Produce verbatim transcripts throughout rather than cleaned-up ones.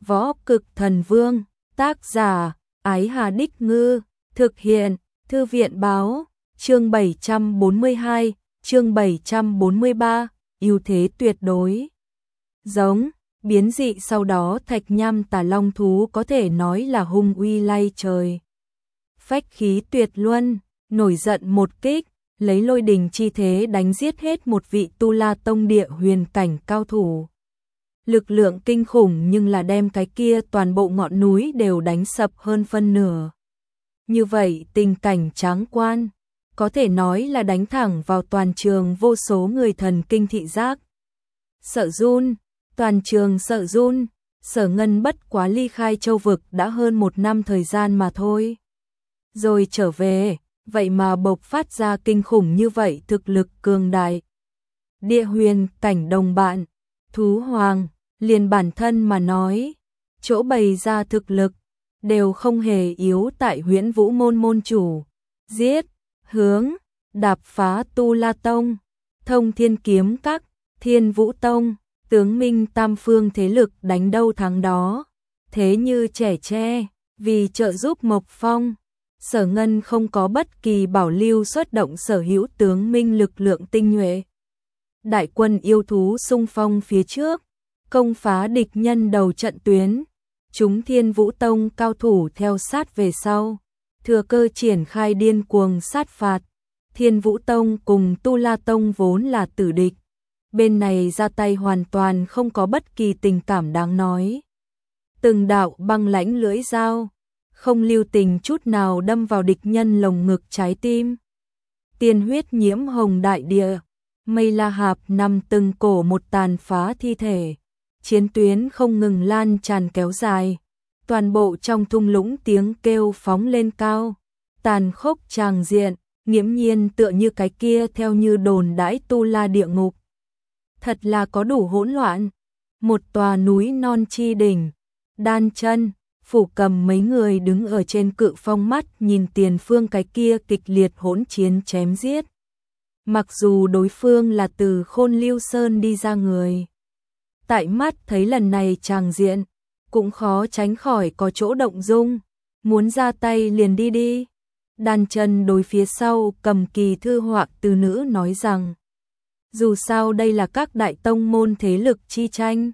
Võ Cực Thần Vương, tác giả, Ái Hà Đích Ngư, thực hiện, Thư viện Báo, chương bảy trăm bốn mươi hai, chương bảy trăm bốn mươi ba, ưu thế tuyệt đối. Giống, biến dị sau đó Thạch Nham Tà Long thú có thể nói là hung uy lay trời. Phách khí tuyệt luân, nổi giận một kích, lấy lôi đình chi thế đánh giết hết một vị Tu La Tông địa huyền cảnh cao thủ. Lực lượng kinh khủng nhưng là đem cái kia toàn bộ ngọn núi đều đánh sập hơn phân nửa. Như vậy tình cảnh tráng quan, có thể nói là đánh thẳng vào toàn trường vô số người thần kinh thị giác. Sợ run, toàn trường sợ run, Sở Ngân bất quá ly khai châu vực đã hơn một năm thời gian mà thôi. Rồi trở về, vậy mà bộc phát ra kinh khủng như vậy thực lực cường đại. Địa huyền cảnh đồng bạn, thú hoàng, liền bản thân mà nói, chỗ bày ra thực lực, đều không hề yếu tại Huyễn Vũ môn môn chủ. Giết, hướng, đạp phá Tu La Tông, Thông Thiên Kiếm Các, Thiên Vũ Tông, tướng minh tam phương thế lực đánh đâu thắng đó. Thế như trẻ tre, vì trợ giúp Mộc Phong, Sở Ngân không có bất kỳ bảo lưu xuất động sở hữu tướng minh lực lượng tinh nhuệ. Đại quân yêu thú xung phong phía trước, công phá địch nhân đầu trận tuyến, chúng Thiên Vũ Tông cao thủ theo sát về sau, thừa cơ triển khai điên cuồng sát phạt. Thiên Vũ Tông cùng Tu La Tông vốn là tử địch, bên này ra tay hoàn toàn không có bất kỳ tình cảm đáng nói. Từng đạo băng lãnh lưỡi dao, không lưu tình chút nào đâm vào địch nhân lồng ngực trái tim. Tiên huyết nhiễm hồng đại địa, Mây La Hạp nằm từng cổ một tàn phá thi thể. Chiến tuyến không ngừng lan tràn kéo dài, toàn bộ trong thung lũng tiếng kêu phóng lên cao, tàn khốc tràng diện, nghiễm nhiên tựa như cái kia theo như đồn đãi Tu La địa ngục. Thật là có đủ hỗn loạn, một tòa núi non chi đỉnh, Đan Chân, Phủ Cầm mấy người đứng ở trên cự phong mắt nhìn tiền phương cái kia kịch liệt hỗn chiến chém giết. Mặc dù đối phương là từ Khôn Lưu Sơn đi ra người, tại mắt thấy lần này tràng diện, cũng khó tránh khỏi có chỗ động dung, muốn ra tay liền đi đi. Đan Chân đối phía sau Cầm Kỳ thư họa từ nữ nói rằng, dù sao đây là các đại tông môn thế lực chi tranh,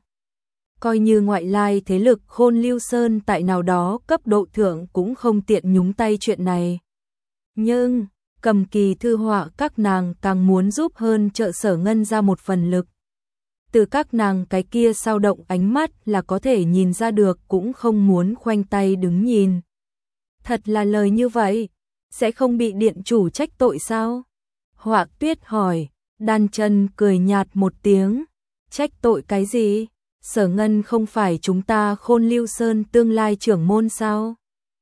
coi như ngoại lai thế lực Khôn Lưu Sơn tại nào đó cấp độ thượng cũng không tiện nhúng tay chuyện này. Nhưng, Cầm Kỳ thư họa các nàng càng muốn giúp hơn trợ Sở Ngân ra một phần lực. Từ các nàng cái kia sao động ánh mắt là có thể nhìn ra được cũng không muốn khoanh tay đứng nhìn. Thật là lời như vậy, sẽ không bị điện chủ trách tội sao? Họa Tuyết hỏi. Đan Chân cười nhạt một tiếng, trách tội cái gì? Sở Ngân không phải chúng ta Khôn Lưu Sơn tương lai trưởng môn sao?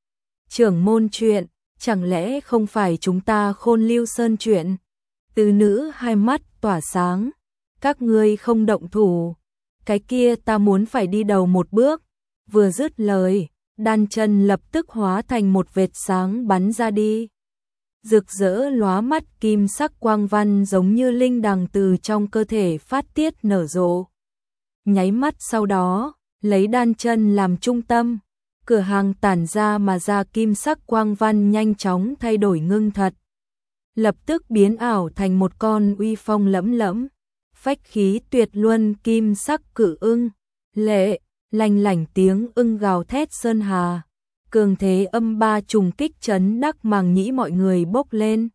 Trưởng môn chuyện, chẳng lẽ không phải chúng ta Khôn Lưu Sơn chuyện? Từ nữ hai mắt tỏa sáng, các ngươi không động thủ, cái kia ta muốn phải đi đầu một bước. Vừa dứt lời, Đan Chân lập tức hóa thành một vệt sáng bắn ra đi. Rực rỡ lóa mắt kim sắc quang văn giống như linh đằng từ trong cơ thể phát tiết nở rộ. Nháy mắt sau đó, lấy Đan Chân làm trung tâm, cửa hàng tản ra mà ra kim sắc quang văn nhanh chóng thay đổi ngưng thật. Lập tức biến ảo thành một con uy phong lẫm lẫm, phách khí tuyệt luân kim sắc cự ưng, lệ, lanh lảnh tiếng ưng gào thét sơn hà. Cường thế âm ba trùng kích chấn đắc màng nhĩ mọi người bốc lên.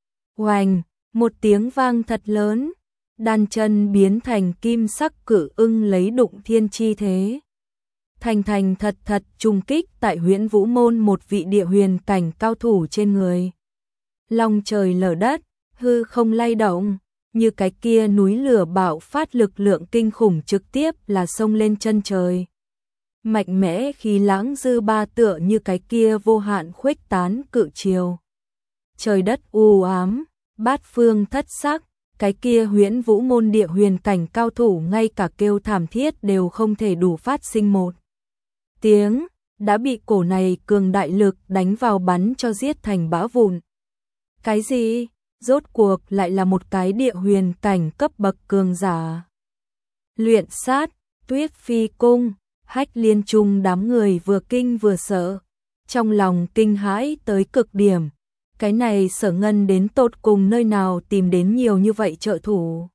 Oành, một tiếng vang thật lớn, Đan Chân biến thành kim sắc cự ưng lấy đụng thiên chi thế. Thành thành thật thật trùng kích tại Huyễn Vũ môn một vị địa huyền cảnh cao thủ trên người. Long trời lở đất, hư không lay động, như cái kia núi lửa bạo phát lực lượng kinh khủng trực tiếp là xông lên chân trời. Mạnh mẽ khí lãng dư ba tựa như cái kia vô hạn khuếch tán cự chiều. Trời đất u ám, bát phương thất sắc, cái kia Huyễn Vũ môn địa huyền cảnh cao thủ ngay cả kêu thảm thiết đều không thể đủ phát sinh một tiếng, đã bị cổ này cường đại lực đánh vào bắn cho giết thành bã vụn. Cái gì? Rốt cuộc lại là một cái địa huyền cảnh cấp bậc cường giả. Luyện sát, Tuyết Phi Cung, Hách Liên Trung đám người vừa kinh vừa sợ, trong lòng kinh hãi tới cực điểm. Cái này Sở Ngân đến tột cùng nơi nào tìm đến nhiều như vậy trợ thủ.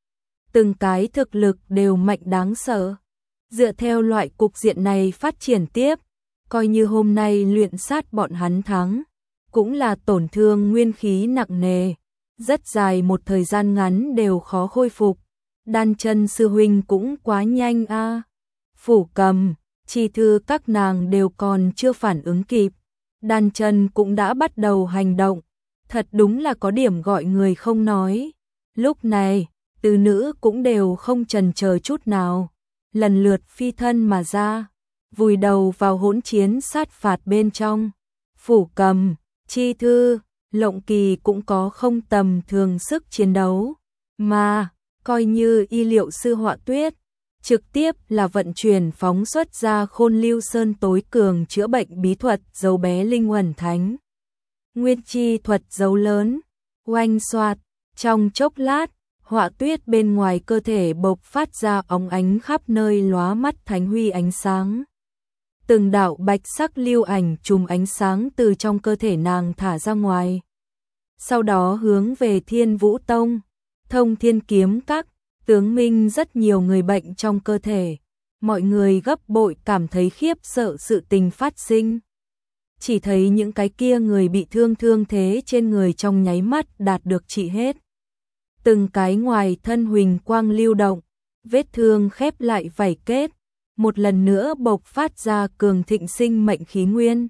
Từng cái thực lực đều mạnh đáng sợ. Dựa theo loại cục diện này phát triển tiếp, coi như hôm nay luyện sát bọn hắn thắng, cũng là tổn thương nguyên khí nặng nề, rất dài một thời gian ngắn đều khó khôi phục. Đan Chân sư huynh cũng quá nhanh a. À. Phủ Cầm, Chi Thư các nàng đều còn chưa phản ứng kịp, Đan Chân cũng đã bắt đầu hành động, thật đúng là có điểm gọi người không nói. Lúc này, tứ nữ cũng đều không chần chờ chút nào, lần lượt phi thân mà ra, vùi đầu vào hỗn chiến sát phạt bên trong. Phủ Cầm, Chi Thư, Lộng Kỳ cũng có không tầm thường sức chiến đấu, mà coi như y liệu sư Họa Tuyết, trực tiếp là vận chuyển phóng xuất ra Khôn Lưu Sơn tối cường chữa bệnh bí thuật dấu bé linh uẩn thánh. Nguyên chi thuật dấu lớn, oanh xoạt, trong chốc lát, Họa Tuyết bên ngoài cơ thể bộc phát ra óng ánh khắp nơi lóa mắt thánh huy ánh sáng. Từng đạo bạch sắc lưu ảnh chùm ánh sáng từ trong cơ thể nàng thả ra ngoài. Sau đó hướng về Thiên Vũ Tông, Thông Thiên Kiếm Các, tướng minh rất nhiều người bệnh trong cơ thể. Mọi người gấp bội cảm thấy khiếp sợ sự tình phát sinh. Chỉ thấy những cái kia người bị thương thương thế trên người trong nháy mắt đạt được trị hết. Từng cái ngoài thân huỳnh quang lưu động, vết thương khép lại vảy kết, một lần nữa bộc phát ra cường thịnh sinh mệnh khí nguyên.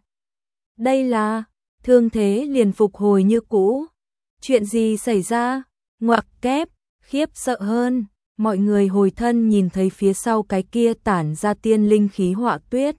Đây là thương thế liền phục hồi như cũ. Chuyện gì xảy ra? Ngoặc kép, khiếp sợ hơn, mọi người hồi thân nhìn thấy phía sau cái kia tản ra tiên linh khí Họa Tuyết.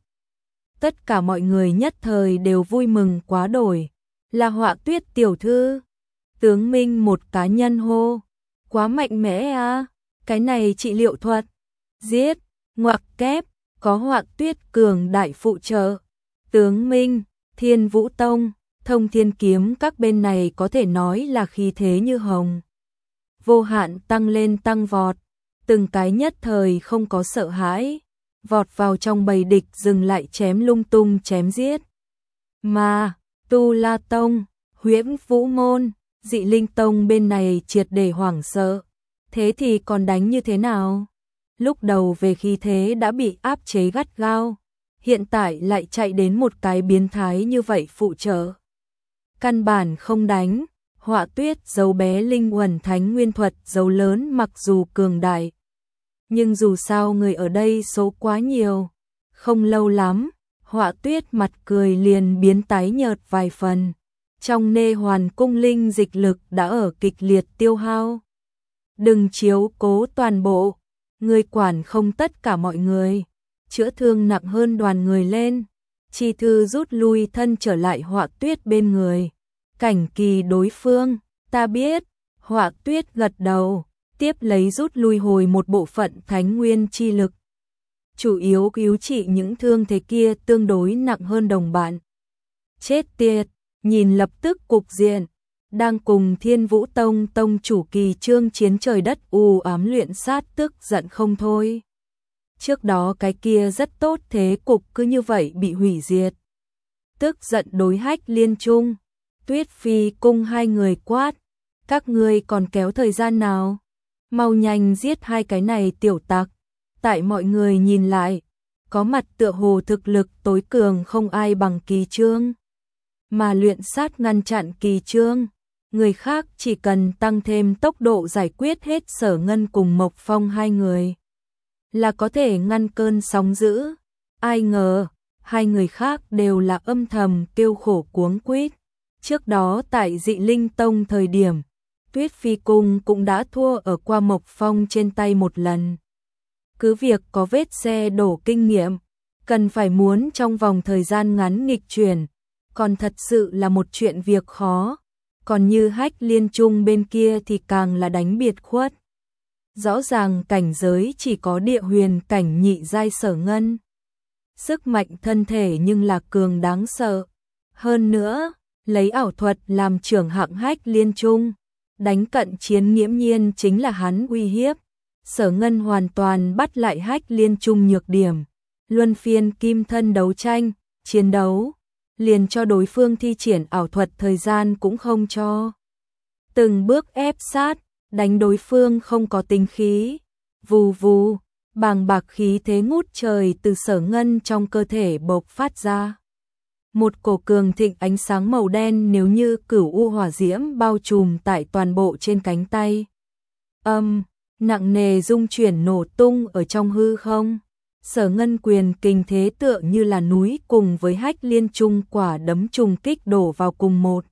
Tất cả mọi người nhất thời đều vui mừng quá đổi, là Họa Tuyết tiểu thư. Tướng minh một cá nhân hô, quá mạnh mẽ à, cái này trị liệu thuật. Giết, ngoặc kép, có Họa Tuyết cường đại phụ trợ. Tướng minh, Thiên Vũ Tông, Thông Thiên Kiếm các bên này có thể nói là khí thế như hồng. Vô hạn tăng lên tăng vọt, từng cái nhất thời không có sợ hãi, vọt vào trong bầy địch dừng lại chém lung tung chém giết. Mà, Tu La Tông, Huyễn Vũ Môn, Dị Linh Tông bên này triệt để hoảng sợ, thế thì còn đánh như thế nào? Lúc đầu về khí thế đã bị áp chế gắt gao, hiện tại lại chạy đến một cái biến thái như vậy phụ trợ. Căn bản không đánh. Họa Tuyết dấu bé linh uẩn thánh nguyên thuật dấu lớn mặc dù cường đại, nhưng dù sao người ở đây số quá nhiều. Không lâu lắm, Họa Tuyết mặt cười liền biến tái nhợt vài phần. Trong nê hoàn cung linh dịch lực đã ở kịch liệt tiêu hao. Đừng chiếu cố toàn bộ, người quản không tất cả mọi người. Chữa thương nặng hơn đoàn người lên. Chi Thư rút lui thân trở lại Họa Tuyết bên người. Cảnh kỳ đối phương, ta biết. Họa Tuyết gật đầu, tiếp lấy rút lui hồi một bộ phận thánh nguyên chi lực. Chủ yếu cứu trị những thương thế kia tương đối nặng hơn đồng bạn. Chết tiệt, nhìn lập tức cục diện, đang cùng Thiên Vũ Tông tông chủ Kỳ Trương chiến trời đất u ám luyện sát tức giận không thôi. Trước đó cái kia rất tốt thế cục cứ như vậy bị hủy diệt. Tức giận đối Hách Liên Trung, Tuyết Phi cung hai người quát, các ngươi còn kéo thời gian nào? Mau nhanh giết hai cái này tiểu tặc. Tại mọi người nhìn lại, có mặt tựa hồ thực lực tối cường không ai bằng Kỳ Trương. Mà luyện sát ngăn chặn Kỳ Trương, người khác chỉ cần tăng thêm tốc độ giải quyết hết Sở Ngân cùng Mộc Phong hai người, là có thể ngăn cơn sóng dữ. Ai ngờ, hai người khác đều là âm thầm kêu khổ cuống quýt. Trước đó tại Dị Linh Tông thời điểm, Tuyết Phi Cung cũng đã thua ở qua Mộc Phong trên tay một lần. Cứ việc có vết xe đổ kinh nghiệm, cần phải muốn trong vòng thời gian ngắn nghịch chuyển, còn thật sự là một chuyện việc khó. Còn như Hách Liên Trung bên kia thì càng là đánh biệt khuất. Rõ ràng cảnh giới chỉ có địa huyền cảnh nhị giai Sở Ngân. Sức mạnh thân thể nhưng là cường đáng sợ. Hơn nữa, lấy ảo thuật làm trưởng hạng Hách Liên Trung, đánh cận chiến nghiễm nhiên chính là hắn uy hiếp. Sở Ngân hoàn toàn bắt lại Hách Liên Trung nhược điểm, luân phiên kim thân đấu tranh, chiến đấu, liền cho đối phương thi triển ảo thuật thời gian cũng không cho. Từng bước ép sát, đánh đối phương không có tính khí, vù vù, bàng bạc khí thế ngút trời từ Sở Ngân trong cơ thể bộc phát ra. Một cổ cường thịnh ánh sáng màu đen nếu như cửu u hỏa diễm bao trùm tại toàn bộ trên cánh tay. Âm, nặng nề rung chuyển nổ tung ở trong hư không. Sở Ngân quyền kình thế tựa như là núi cùng với Hách Liên Trung quả đấm trùng kích đổ vào cùng một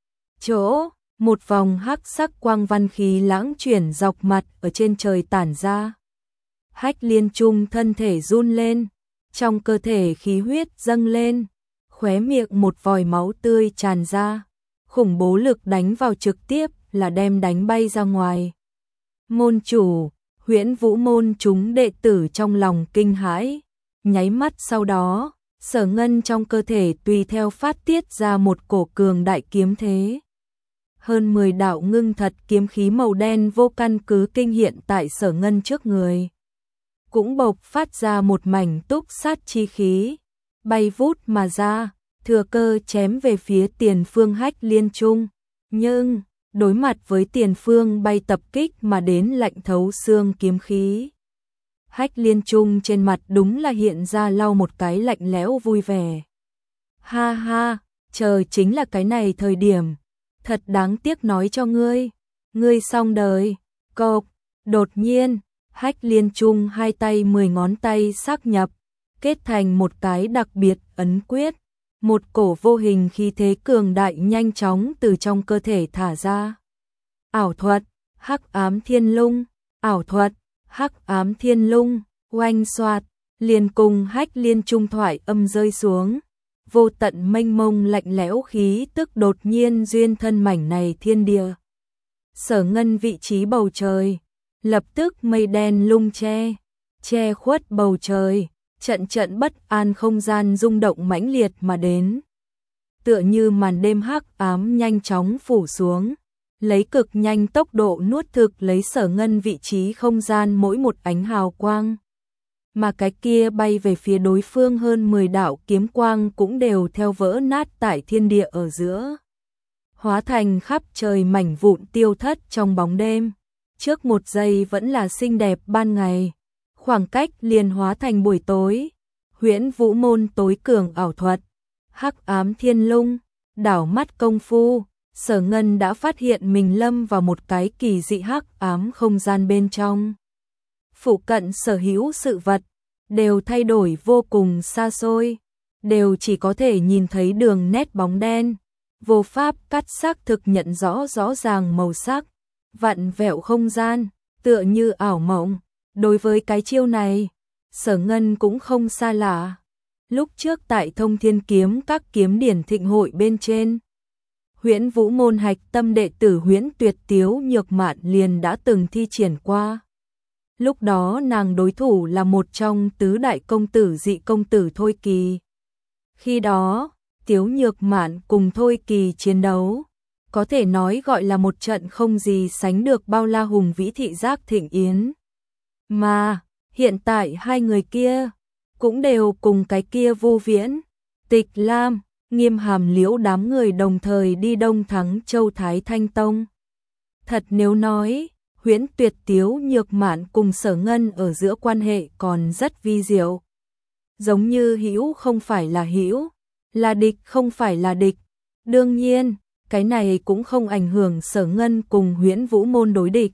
chỗ, một vòng hắc sắc quang văn khí lãng chuyển dọc mặt ở trên trời tản ra. Hách Liên Trung thân thể run lên, trong cơ thể khí huyết dâng lên, khóe miệng một vòi máu tươi tràn ra, khủng bố lực đánh vào trực tiếp là đem đánh bay ra ngoài. Môn chủ, Huyễn Vũ môn chúng đệ tử trong lòng kinh hãi, nháy mắt sau đó, Sở Ngân trong cơ thể tùy theo phát tiết ra một cổ cường đại kiếm thế. Hơn mười đạo ngưng thật kiếm khí màu đen vô căn cứ kinh hiện tại Sở Ngân trước người. Cũng bộc phát ra một mảnh túc sát chi khí, bay vút mà ra, thừa cơ chém về phía Tiền Phương Hách Liên Trung. Nhưng, đối mặt với Tiền Phương bay tập kích mà đến lạnh thấu xương kiếm khí, Hách Liên Trung trên mặt đúng là hiện ra lau một cái lạnh lẽo vui vẻ. Ha ha, chờ chính là cái này thời điểm, thật đáng tiếc nói cho ngươi, ngươi xong đời. Cộp, đột nhiên, Hách Liên Trung hai tay mười ngón tay xác nhập, kết thành một cái đặc biệt ấn quyết, một cổ vô hình khí thế cường đại nhanh chóng từ trong cơ thể thả ra. Ảo thuật, Hắc Ám Thiên Lung, ảo thuật, Hắc Ám Thiên Lung, oanh xoạt, liền cùng Hách Liên Trung thoại âm rơi xuống, vô tận mênh mông lạnh lẽo khí tức đột nhiên duyên thân mảnh này thiên địa. Sở Ngân vị trí bầu trời, lập tức mây đen lung che, che khuất bầu trời, trận trận bất an không gian rung động mãnh liệt mà đến. Tựa như màn đêm hắc ám nhanh chóng phủ xuống, lấy cực nhanh tốc độ nuốt thực lấy Sở Ngân vị trí không gian mỗi một ánh hào quang. Mà cái kia bay về phía đối phương hơn mười đạo kiếm quang cũng đều theo vỡ nát tại thiên địa ở giữa, hóa thành khắp trời mảnh vụn tiêu thất trong bóng đêm. Trước một giây vẫn là xinh đẹp ban ngày, khoảng cách liền hóa thành buổi tối. Huyễn Vũ môn tối cường ảo thuật, Hắc Ám Thiên Lung, đảo mắt công phu, Sở Ngân đã phát hiện mình lâm vào một cái kỳ dị hắc ám không gian bên trong. Phụ cận sở hữu sự vật đều thay đổi vô cùng xa xôi, đều chỉ có thể nhìn thấy đường nét bóng đen, vô pháp cắt xác thực nhận rõ rõ ràng màu sắc, vặn vẹo không gian, tựa như ảo mộng. Đối với cái chiêu này, Sở Ngân cũng không xa lạ. Lúc trước tại Thông Thiên Kiếm các kiếm điển thịnh hội bên trên, Huyễn Vũ môn hạch tâm đệ tử Huyễn Tuyệt Tiếu Nhược Mạn liền đã từng thi triển qua. Lúc đó nàng đối thủ là một trong tứ đại công tử dị công tử Thôi Kỳ. Khi đó, Tiếu Nhược Mạn cùng Thôi Kỳ chiến đấu, có thể nói gọi là một trận không gì sánh được bao la hùng vĩ thị giác thịnh yến. Mà, hiện tại hai người kia, cũng đều cùng cái kia Vô Viễn, Tịch Lam, Nghiêm Hàm Liễu đám người đồng thời đi Đông Thắng Châu Thái Thanh Tông. Thật nếu nói, Huyễn Tuyệt Tiếu Nhược Mạn cùng Sở Ngân ở giữa quan hệ còn rất vi diệu. Giống như hữu không phải là hữu, là địch không phải là địch. Đương nhiên, cái này cũng không ảnh hưởng Sở Ngân cùng Huyễn Vũ môn đối địch.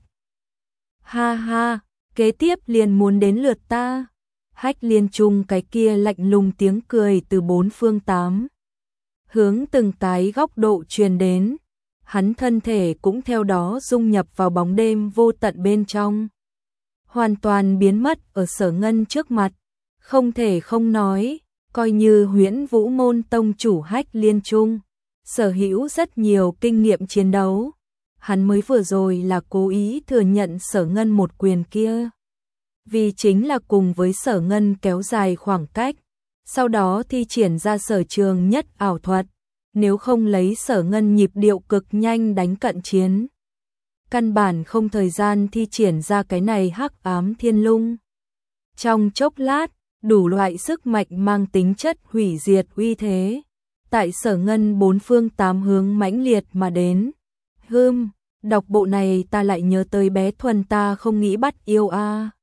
Ha ha, kế tiếp liền muốn đến lượt ta. Hách Liên Trung cái kia lạnh lùng tiếng cười từ bốn phương tám hướng từng cái góc độ truyền đến, hắn thân thể cũng theo đó dung nhập vào bóng đêm vô tận bên trong, hoàn toàn biến mất ở Sở Ngân trước mặt. Không thể không nói, coi như Huyễn Vũ môn tông chủ Hách Liên Trung sở hữu rất nhiều kinh nghiệm chiến đấu, hắn mới vừa rồi là cố ý thừa nhận Sở Ngân một quyền kia, vì chính là cùng với Sở Ngân kéo dài khoảng cách, sau đó thi triển ra sở trường nhất ảo thuật, nếu không lấy Sở Ngân nhịp điệu cực nhanh đánh cận chiến, căn bản không thời gian thi triển ra cái này Hắc Ám Thiên Lung. Trong chốc lát, đủ loại sức mạnh mang tính chất hủy diệt uy thế. Tại Sở Ngân bốn phương tám hướng mãnh liệt mà đến. Hưm, đọc bộ này ta lại nhớ tới bé Thuần ta không nghĩ bắt yêu a.